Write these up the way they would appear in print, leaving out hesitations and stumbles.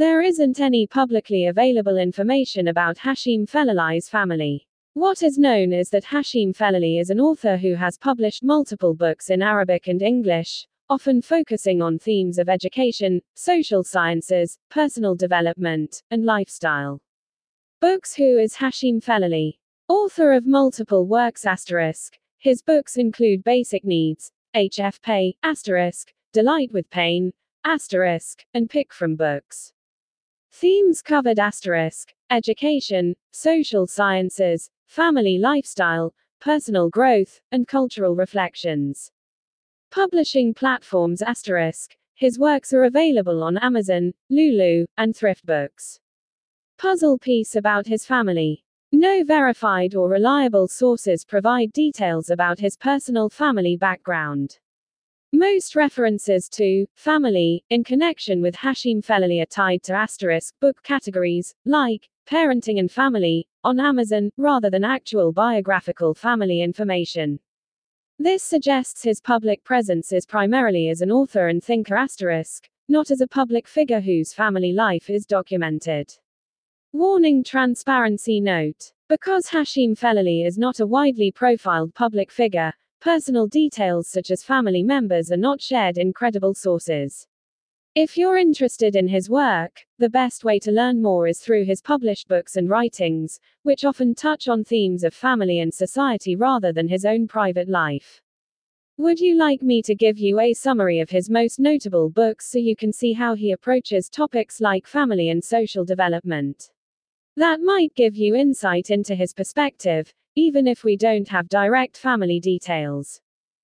There isn't any publicly available information about Hashim Felali's family. What is known is that Hashim Felali is an author who has published multiple books in Arabic and English, often focusing on themes of education, social sciences, personal development, and lifestyle. Books. Who is Hashim Felali? Author of multiple works *. His books include Basic Needs, H.F. Pay, *, Delight with Pain, *, and Pick from Books. Themes covered *, education, social sciences, family lifestyle, personal growth, and cultural reflections. Publishing platforms *. His works are available on Amazon, Lulu, and Thrift Books. Puzzle piece about his family. No verified or reliable sources provide details about his personal family background. Most references to family in connection with Hashim Felali are tied to * book categories, like parenting and family, on Amazon, rather than actual biographical family information. This suggests his public presence is primarily as an author and thinker *, not as a public figure whose family life is documented. Warning transparency note. Because Hashim Felali is not a widely profiled public figure, personal details such as family members are not shared in credible sources. If you're interested in his work, the best way to learn more is through his published books and writings, which often touch on themes of family and society rather than his own private life. Would you like me to give you a summary of his most notable books so you can see how he approaches topics like family and social development? That might give you insight into his perspective, even if we don't have direct family details.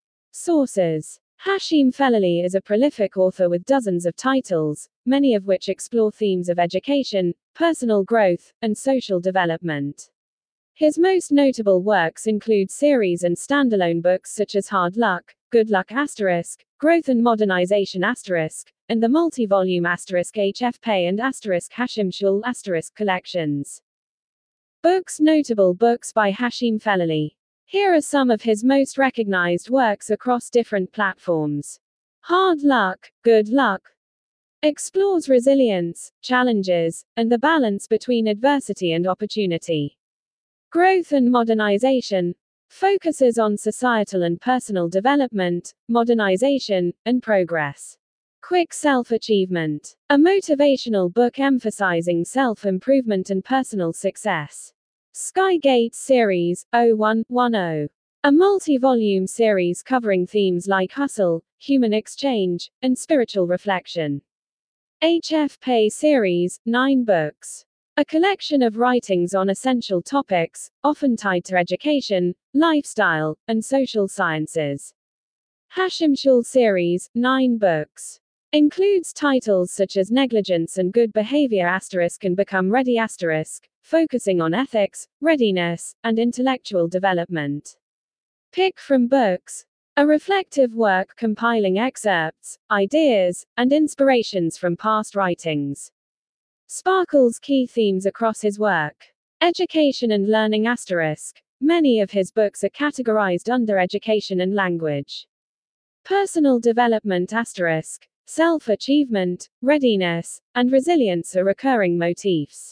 Sources. Hashim Felali is a prolific author with dozens of titles, many of which explore themes of education, personal growth, and social development. His most notable works include series and standalone books such as Hard Luck, Good Luck *, Growth and Modernization *, and the multi-volume * H.F. Pay and * Hashim Shul * collections. Books. Notable books by Hashim Felali. Here are some of his most recognized works across different platforms. Hard Luck, Good Luck explores resilience, challenges, and the balance between adversity and opportunity. Growth and Modernization focuses on societal and personal development, modernization, and progress. Quick Self-Achievement, a motivational book emphasizing self-improvement and personal success. Skygate Series, 0110. A multi-volume series covering themes like hustle, human exchange, and spiritual reflection. H.F. Pay Series, 9 books. A collection of writings on essential topics, often tied to education, lifestyle, and social sciences. Hashim Shul Series, 9 books. Includes titles such as Negligence and Good Behavior * and Become Ready *, focusing on ethics, readiness, and intellectual development. Pick from Books. A reflective work compiling excerpts, ideas, and inspirations from past writings. Sparkles key themes across his work. Education and learning *. Many of his books are categorized under education and language. Personal development *. Self-achievement, readiness, and resilience are recurring motifs.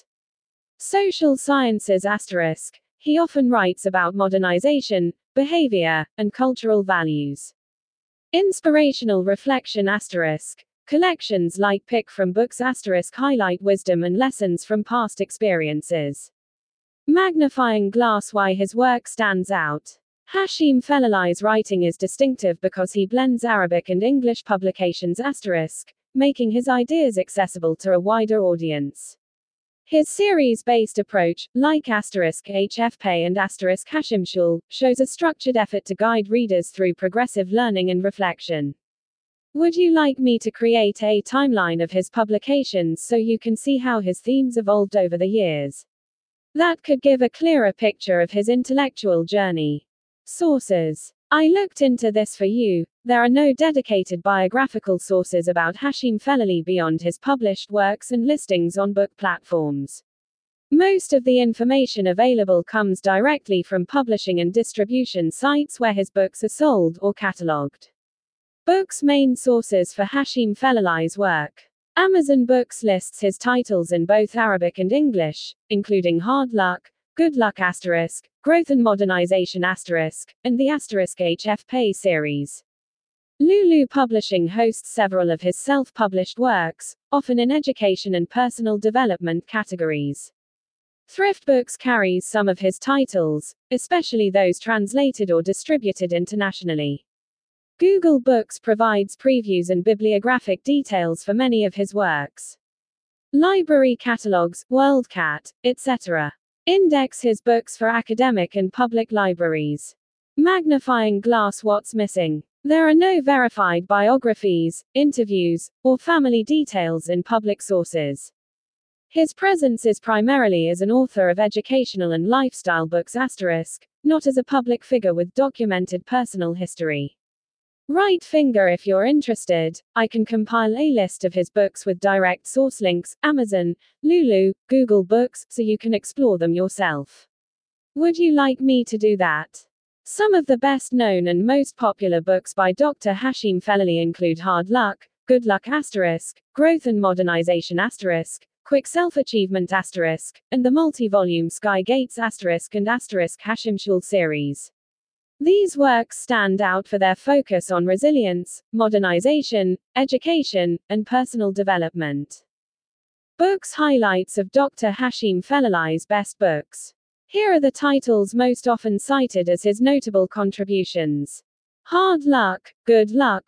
Social sciences *. He often writes about modernization, behavior, and cultural values. Inspirational reflection *. Collections like Pick from Books * highlight wisdom and lessons from past experiences. Magnifying glass. Why his work stands out. Hashim Felali's writing is distinctive because he blends Arabic and English publications *, making his ideas accessible to a wider audience. His series-based approach, like *H.F. Pay and * Hashim Shul, shows a structured effort to guide readers through progressive learning and reflection. Would you like me to create a timeline of his publications so you can see how his themes evolved over the years? That could give a clearer picture of his intellectual journey. Sources. I looked into this for you. There are no dedicated biographical sources about Hashim Felali beyond his published works and listings on book platforms. Most of the information available comes directly from publishing and distribution sites where his books are sold or catalogued. Books. Main sources for Hashim Felali's work. Amazon Books lists his titles in both Arabic and English, including Hard Luck, Good Luck *, Growth and Modernization *, and the *HF Pay series. Lulu Publishing hosts several of his self-published works, often in education and personal development categories. Thrift Books carries some of his titles, especially those translated or distributed internationally. Google Books provides previews and bibliographic details for many of his works. Library catalogs, WorldCat, etc. index his books for academic and public libraries. Magnifying glass. What's missing? There are no verified biographies, interviews, or family details in public sources. His presence is primarily as an author of educational and lifestyle books *, not as a public figure with documented personal history. Right finger. If you're interested, I can compile a list of his books with direct source links, Amazon, Lulu, Google Books, so you can explore them yourself. Would you like me to do that? Some of the best known and most popular books by Dr. Hashim Felali include Hard Luck, Good Luck *, Growth and Modernization *, Quick Self-Achievement *, and the multi-volume Sky Gates ** and Hashimshul series. These works stand out for their focus on resilience, modernization, education, and personal development. Books. Highlights of Dr. Hashim Felali's best books. Here are the titles most often cited as his notable contributions. Hard Luck, Good Luck.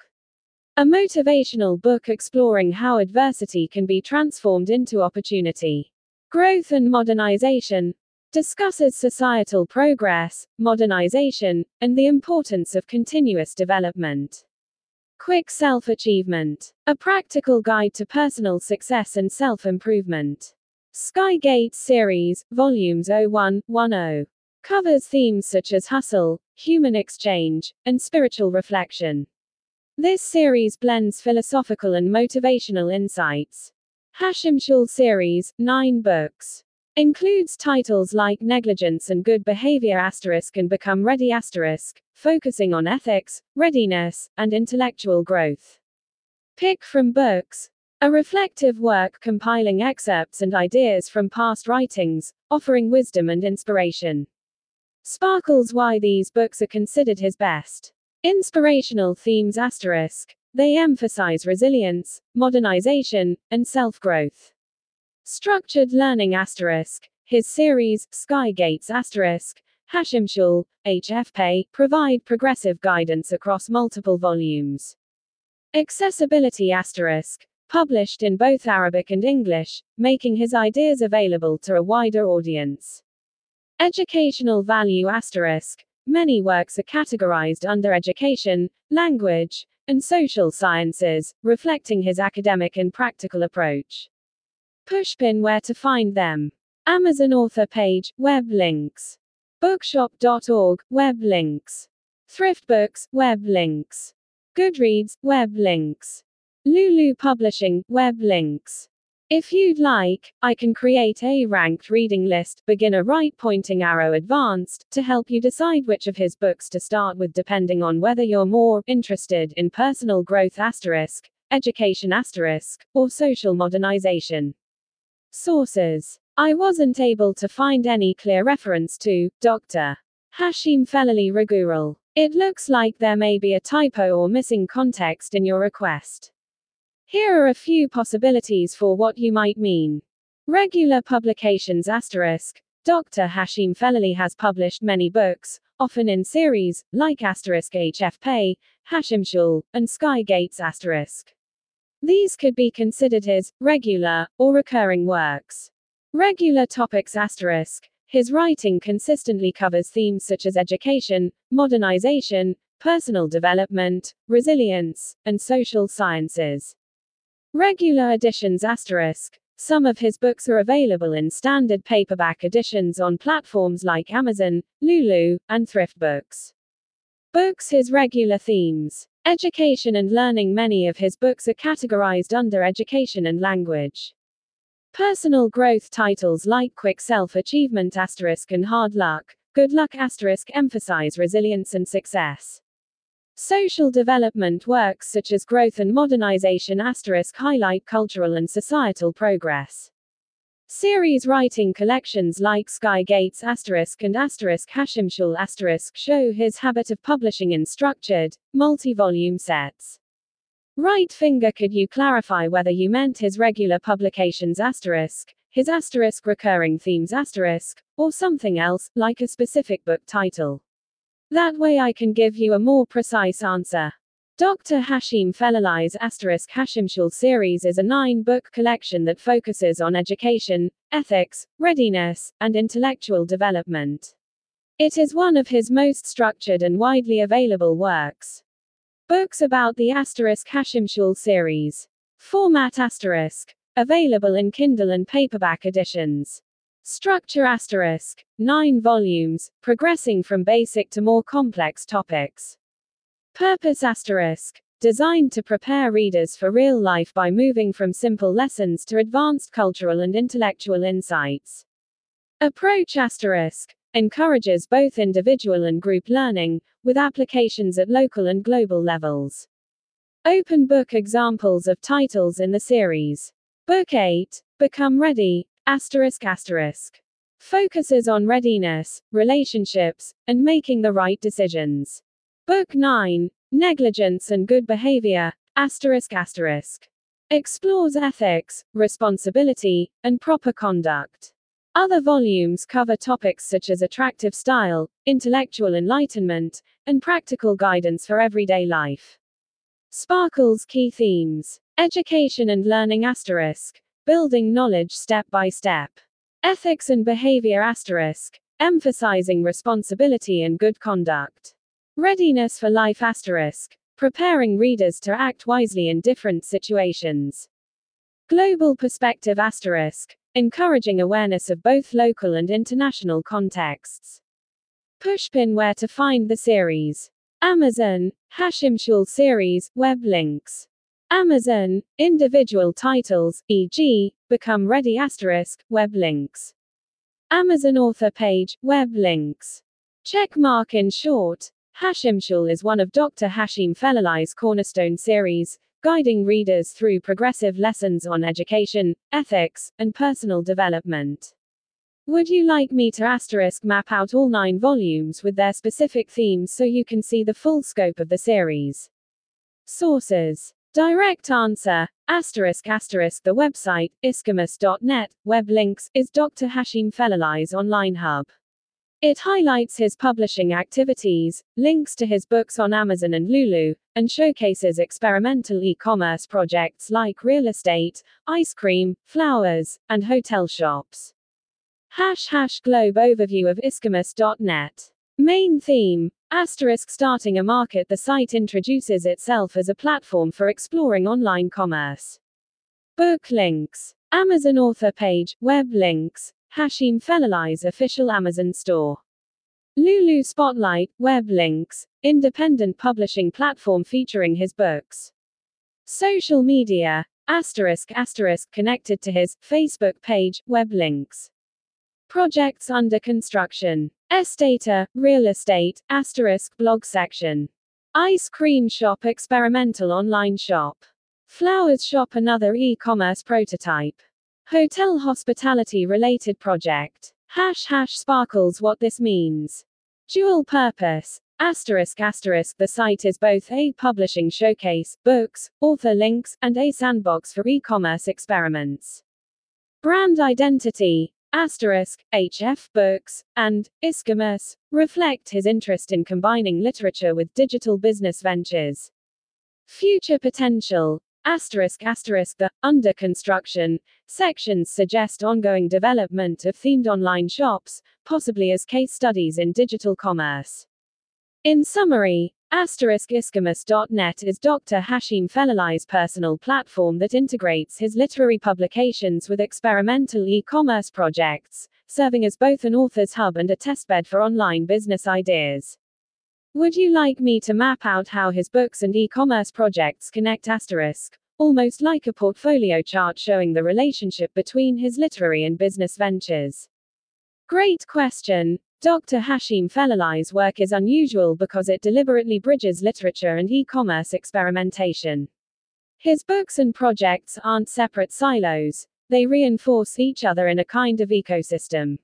A motivational book exploring how adversity can be transformed into opportunity. Growth and Modernization discusses societal progress, modernization, and the importance of continuous development. Quick Self-Achievement, a practical guide to personal success and self-improvement. Sky Gates series, volumes 01-10. Covers themes such as hustle, human exchange, and spiritual reflection. This series blends philosophical and motivational insights. Hashimshul series, 9 books. Includes titles like Negligence and Good Behavior * and Become Ready *, focusing on ethics, readiness, and intellectual growth. Pick from Books. A reflective work compiling excerpts and ideas from past writings, offering wisdom and inspiration. Sparkles. Why these books are considered his best. Inspirational themes *, they emphasize resilience, modernization, and self-growth. Structured Learning *, his series, Sky Gates *, Hashimshul, HF Pay, provide progressive guidance across multiple volumes. Accessibility *, published in both Arabic and English, making his ideas available to a wider audience. Educational value *, many works are categorized under education, language, and social sciences, reflecting his academic and practical approach. Pushpin. Where to find them. Amazon author page, web links. Bookshop.org, web links. Thrift Books, web links. Goodreads, web links. Lulu Publishing, web links. If you'd like, I can create a ranked reading list, beginner, right pointing arrow, advanced, to help you decide which of his books to start with depending on whether you're more interested in personal growth *, education *, or social modernization. Sources. I wasn't able to find any clear reference to Dr. Hashim Felali Raghoural. It looks like there may be a typo or missing context in your request. Here are a few possibilities for what you might mean. Regular publications *, Dr. Hashim Felali has published many books, often in series, like *HF Pay, Hashimshul, and Sky Gates *. These could be considered his regular or recurring works. Regular topics *, his writing consistently covers themes such as education, modernization, personal development, resilience, and social sciences. Regular editions *, some of his books are available in standard paperback editions on platforms like Amazon, Lulu, and Thrift Books. Books. His regular themes. Education and learning. Many of his books are categorized under education and language. Personal growth titles like Quick Self-Achievement * and Hard Luck, Good Luck * emphasize resilience and success. Social development works such as Growth and Modernization * highlight cultural and societal progress. Series writing collections like Sky Gates * and Hashimshul * show his habit of publishing in structured, multi-volume sets. Right finger, could you clarify whether you meant his regular publications *, his * recurring themes *, or something else, like a specific book title? That way I can give you a more precise answer. Dr. Hashim Felali's * Hashimshul series is a 9-book collection that focuses on education, ethics, readiness, and intellectual development. It is one of his most structured and widely available works. Books about the * Hashimshul series. Format *, available in Kindle and paperback editions. Structure * 9 volumes, progressing from basic to more complex topics. Purpose * designed to prepare readers for real life by moving from simple lessons to advanced cultural and intellectual insights. Approach * encourages both individual and group learning, with applications at local and global levels. Open book examples of titles in the series. Book 8, Become Ready, *, focuses on readiness, relationships, and making the right decisions. Book 9, Negligence and Good Behavior, *, explores ethics, responsibility, and proper conduct. Other volumes cover topics such as attractive style, intellectual enlightenment, and practical guidance for everyday life. Sparkle's key themes: education and learning *, building knowledge step by step. Ethics and behavior *, emphasizing responsibility and good conduct. Readiness for life *, preparing readers to act wisely in different situations. Global perspective *, encouraging awareness of both local and international contexts. Pushpin, where to find the series. Amazon, Hashimshul series, web links. Amazon, individual titles, e.g., Become Ready *, web links. Amazon author page, web links. Checkmark. In short, Hashimshul is one of Dr. Hashim Felali's cornerstone series, guiding readers through progressive lessons on education, ethics, and personal development. Would you like me to * map out all 9 volumes with their specific themes so you can see the full scope of the series? Sources. Direct answer, ***, the website, iskamus.net, web links, is Dr. Hashim Felali's online hub. It highlights his publishing activities, links to his books on Amazon and Lulu, and showcases experimental e-commerce projects like real estate, ice cream, flowers, and hotel shops. # Globe overview of iskamus.net. Main theme, * starting a market. The site introduces itself as a platform for exploring online commerce. Book links. Amazon author page, web links. Hashim Felali's official Amazon store. Lulu Spotlight, web links, independent publishing platform featuring his books. Social media, * connected to his Facebook page, web links. Projects under construction. Estata, real estate, * blog section. Ice cream shop, experimental online shop. Flowers shop, another e-commerce prototype. Hotel hospitality related project. # Sparkles. What this means. Dual purpose, ***, the site is both a publishing showcase, books, author links, and a sandbox for e-commerce experiments. Brand identity, ***, HF Books, and Iskamus, reflect his interest in combining literature with digital business ventures. Future potential, ***, the under construction sections suggest ongoing development of themed online shops, possibly as case studies in digital commerce. In summary, iskamus.net is Dr. Hashim Felali's personal platform that integrates his literary publications with experimental e-commerce projects, serving as both an author's hub and a testbed for online business ideas. Would you like me to map out how his books and e-commerce projects connect *, almost like a portfolio chart showing the relationship between his literary and business ventures? Great question. Dr. Hashim Felali's work is unusual because it deliberately bridges literature and e-commerce experimentation. His books and projects aren't separate silos, they reinforce each other in a kind of ecosystem.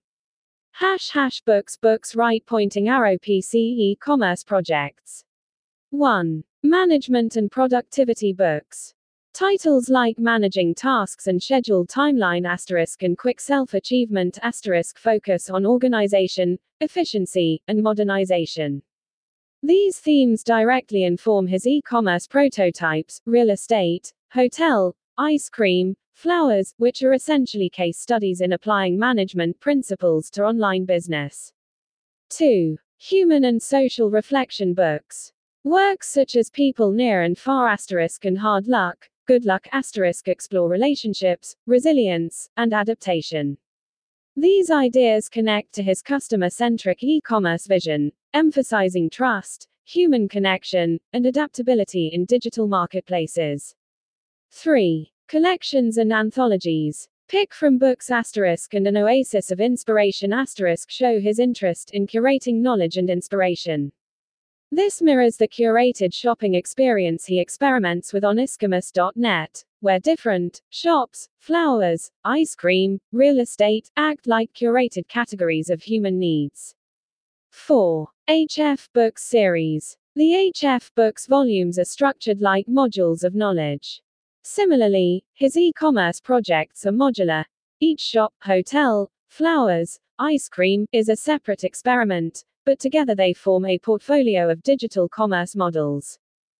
Books right pointing arrow PC e-commerce projects. 1. Management and productivity books. Titles like Managing Tasks and Scheduled Timeline * and Quick Self-Achievement * focus on organization, efficiency, and modernization. These themes directly inform his e-commerce prototypes, real estate, hotel, ice cream, flowers, which are essentially case studies in applying management principles to online business. 2. Human and social reflection books. Works such as People Near and Far * and Hard Luck, Good Luck * explore relationships, resilience, and adaptation. These ideas connect to his customer-centric e-commerce vision, emphasizing trust, human connection, and adaptability in digital marketplaces. 3. Collections and anthologies. Pick from Books * and An Oasis of Inspiration * show his interest in curating knowledge and inspiration. This mirrors the curated shopping experience he experiments with on ischemus.net, where different shops, flowers, ice cream, real estate act like curated categories of human needs. 4. HF Books series. The HF Books volumes are structured like modules of knowledge. Similarly, his e-commerce projects are modular. Each shop, hotel, flowers, ice cream is a separate experiment, but together they form a portfolio of digital commerce models.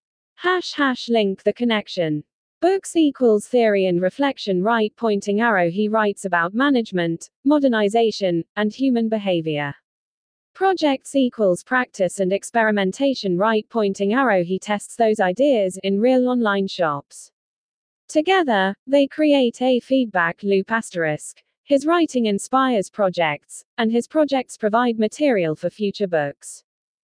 Link the connection. Books equals theory and reflection right pointing arrow. He writes about management, modernization, and human behavior. Projects equals practice and experimentation right pointing arrow. He tests those ideas in real online shops. Together, they create a feedback loop *. His writing inspires projects, and his projects provide material for future books.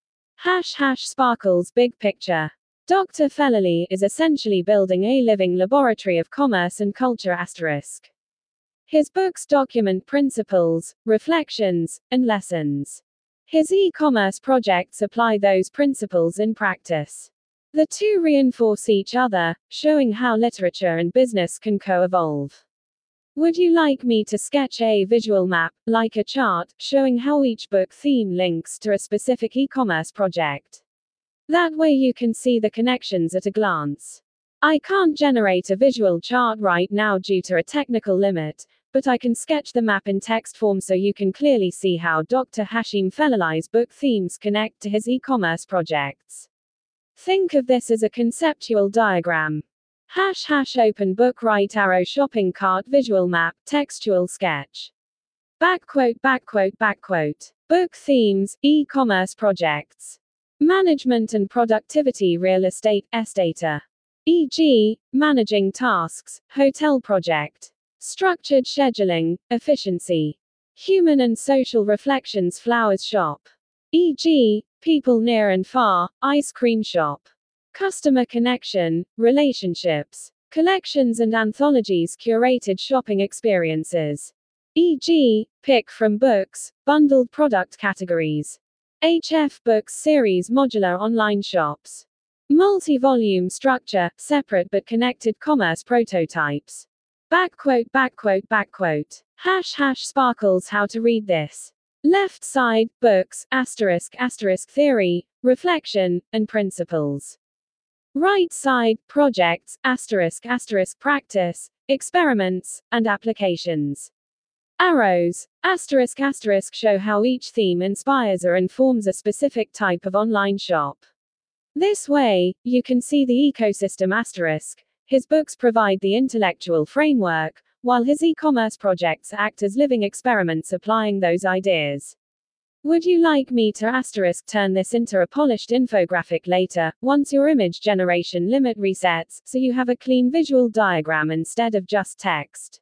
Sparkle's big picture. Dr. Felali is essentially building a living laboratory of commerce and culture *. His books document principles, reflections, and lessons. His e-commerce projects apply those principles in practice. The two reinforce each other, showing how literature and business can co-evolve. Would you like me to sketch a visual map, like a chart, showing how each book theme links to a specific e-commerce project? That way you can see the connections at a glance. I can't generate a visual chart right now due to a technical limit, but I can sketch the map in text form so you can clearly see how Dr. Hashim Felali's book themes connect to his e-commerce projects. Think of this as a conceptual diagram. Open book right arrow shopping cart visual map textual sketch. Backquote. Book themes, e-commerce projects. Management and productivity real estate data. E.g., managing tasks, hotel project. Structured scheduling, efficiency. Human and social reflections flowers shop. E.g., People Near and Far, ice cream shop. Customer connection, relationships. Collections and anthologies curated shopping experiences. E.g., pick from books, bundled product categories. HF Books series modular online shops. Multi-volume structure, separate but connected commerce prototypes. Backquote. Sparkles how to read this. Left side, books, * theory, reflection, and principles. Right side, projects, * practice, experiments, and applications. Arrows, * show how each theme inspires or informs a specific type of online shop. This way, you can see the ecosystem *. His books provide the intellectual framework, while his e-commerce projects act as living experiments applying those ideas. Would you like me to * turn this into a polished infographic later, once your image generation limit resets, so you have a clean visual diagram instead of just text?